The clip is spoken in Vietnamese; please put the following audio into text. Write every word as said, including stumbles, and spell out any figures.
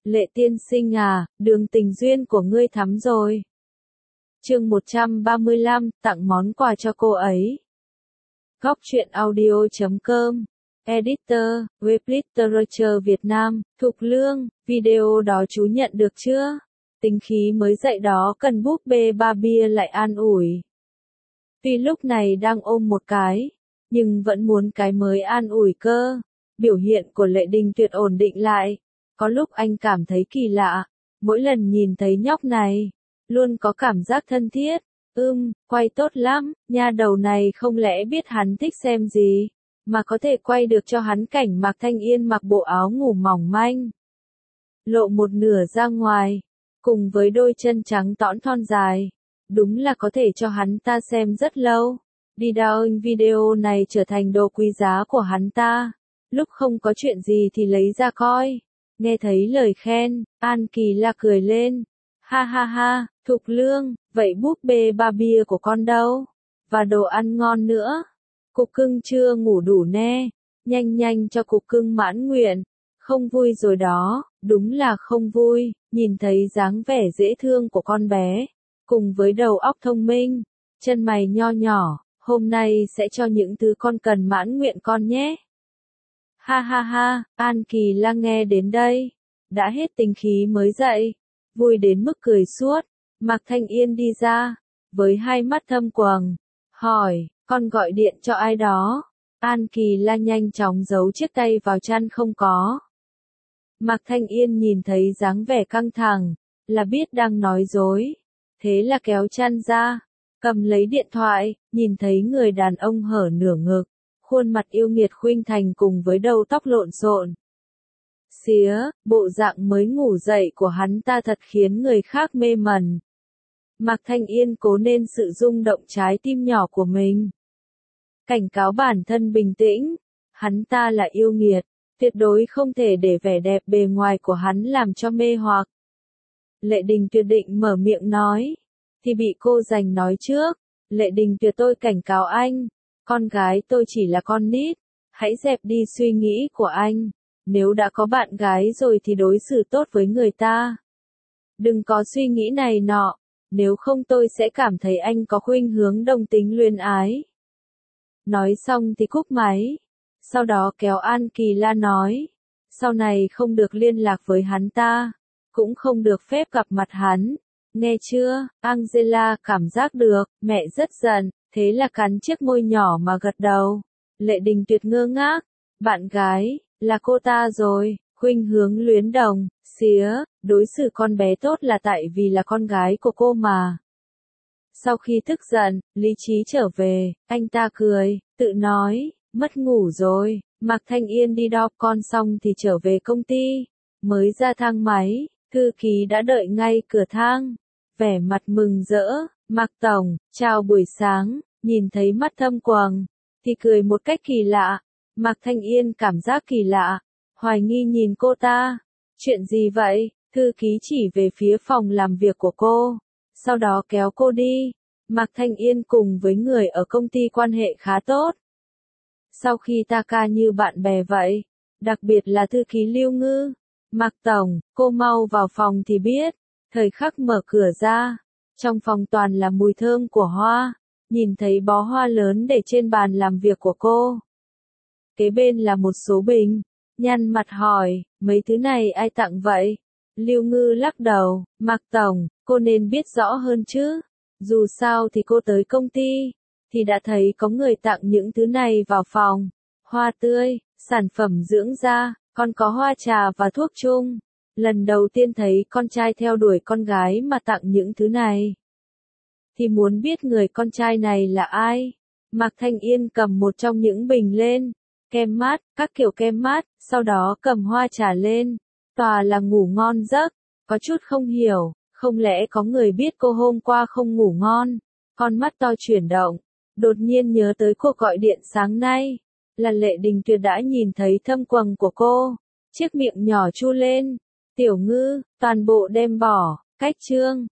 Lệ tiên sinh à, đường tình duyên của ngươi thắm rồi. Chương một trăm ba mươi lăm, tặng món quà cho cô ấy. Góc truyện audio chấm com, Editor, Web Literature Việt Nam, Thục Lương, video đó chú nhận được chưa? Tính khí mới dậy đó cần búp bê ba bia lại an ủi. Tuy lúc này đang ôm một cái, nhưng vẫn muốn cái mới an ủi cơ. Biểu hiện của Lệ Đình Tuyệt ổn định lại. Có lúc anh cảm thấy kỳ lạ, mỗi lần nhìn thấy nhóc này, luôn có cảm giác thân thiết. Ưm, quay tốt lắm, nha đầu này không lẽ biết hắn thích xem gì, mà có thể quay được cho hắn cảnh Mạc Thanh Yên mặc bộ áo ngủ mỏng manh, lộ một nửa ra ngoài, cùng với đôi chân trắng tõn thon dài, đúng là có thể cho hắn ta xem rất lâu. Đi download video này trở thành đồ quý giá của hắn ta, lúc không có chuyện gì thì lấy ra coi. Nghe thấy lời khen, An Kỳ La cười lên. Ha ha ha, Thục Lương, vậy búp bê ba bia của con đâu? Và đồ ăn ngon nữa. Cục cưng chưa ngủ đủ nè. Nhanh nhanh cho cục cưng mãn nguyện. Không vui rồi đó, đúng là không vui, nhìn thấy dáng vẻ dễ thương của con bé. Cùng với đầu óc thông minh, chân mày nho nhỏ, hôm nay sẽ cho những thứ con cần mãn nguyện con nhé. Ha ha ha, An Kỳ La nghe đến đây, đã hết tính khí mới dậy, vui đến mức cười suốt. Mạc Thanh Yên đi ra, với hai mắt thâm quầng, hỏi, con gọi điện cho ai đó? An Kỳ La nhanh chóng giấu chiếc tay vào chăn không có. Mạc Thanh Yên nhìn thấy dáng vẻ căng thẳng, là biết đang nói dối, thế là kéo chăn ra, cầm lấy điện thoại, nhìn thấy người đàn ông hở nửa ngực. Khuôn mặt yêu nghiệt khuynh thành cùng với đầu tóc lộn xộn. Xía, bộ dạng mới ngủ dậy của hắn ta thật khiến người khác mê mẩn. Mạc Thanh Yên cố nên sự rung động trái tim nhỏ của mình. Cảnh cáo bản thân bình tĩnh, hắn ta là yêu nghiệt, tuyệt đối không thể để vẻ đẹp bề ngoài của hắn làm cho mê hoặc. Lệ Đình Tuyệt định mở miệng nói, thì bị cô giành nói trước. Lệ Đình Tuyệt, tôi cảnh cáo anh. Con gái tôi chỉ là con nít, hãy dẹp đi suy nghĩ của anh, nếu đã có bạn gái rồi thì đối xử tốt với người ta. Đừng có suy nghĩ này nọ, nếu không tôi sẽ cảm thấy anh có khuynh hướng đồng tính luyến ái. Nói xong thì cúp máy, sau đó kéo An Kỳ La nói, sau này không được liên lạc với hắn ta, cũng không được phép gặp mặt hắn, nghe chưa? Angela cảm giác được, mẹ rất giận. Thế là cắn chiếc môi nhỏ mà gật đầu. Lệ Đình Tuyệt ngơ ngác. Bạn gái, là cô ta rồi, khuynh hướng luyến đồng, xía, đối xử con bé tốt là tại vì là con gái của cô mà. Sau khi tức giận, lý trí trở về, anh ta cười, tự nói, mất ngủ rồi. Mạc Thanh Yên đi đo con xong thì trở về công ty. Mới ra thang máy, thư ký đã đợi ngay cửa thang. Vẻ mặt mừng rỡ, Mạc Tổng, chào buổi sáng. Nhìn thấy mắt thâm quầng, thì cười một cách kỳ lạ. Mạc Thanh Yên cảm giác kỳ lạ, hoài nghi nhìn cô ta. Chuyện gì vậy? Thư ký chỉ về phía phòng làm việc của cô, sau đó kéo cô đi. Mạc Thanh Yên cùng với người ở công ty quan hệ khá tốt. Sau khi ta ca như bạn bè vậy, đặc biệt là thư ký Lưu Ngư. Mạc Tổng, cô mau vào phòng thì biết. Thời khắc mở cửa ra, trong phòng toàn là mùi thơm của hoa. Nhìn thấy bó hoa lớn để trên bàn làm việc của cô. Kế bên là một số bình. Nhăn mặt hỏi, mấy thứ này ai tặng vậy? Lưu Ngư lắc đầu, Mạc Tổng, cô nên biết rõ hơn chứ. Dù sao thì cô tới công ty, thì đã thấy có người tặng những thứ này vào phòng. Hoa tươi, sản phẩm dưỡng da, còn có hoa trà và thuốc chung. Lần đầu tiên thấy con trai theo đuổi con gái mà tặng những thứ này. Thì muốn biết người con trai này là ai? Mạc Thanh Yên cầm một trong những bình lên, kem mát, các kiểu kem mát, sau đó cầm hoa trà lên, tòa là ngủ ngon giấc, có chút không hiểu, không lẽ có người biết cô hôm qua không ngủ ngon? Con mắt to chuyển động, đột nhiên nhớ tới cuộc gọi điện sáng nay, là Lệ Đình Tuyệt đã nhìn thấy thâm quầng của cô, chiếc miệng nhỏ chu lên, Tiểu Ngư, toàn bộ đem bỏ, cách chương.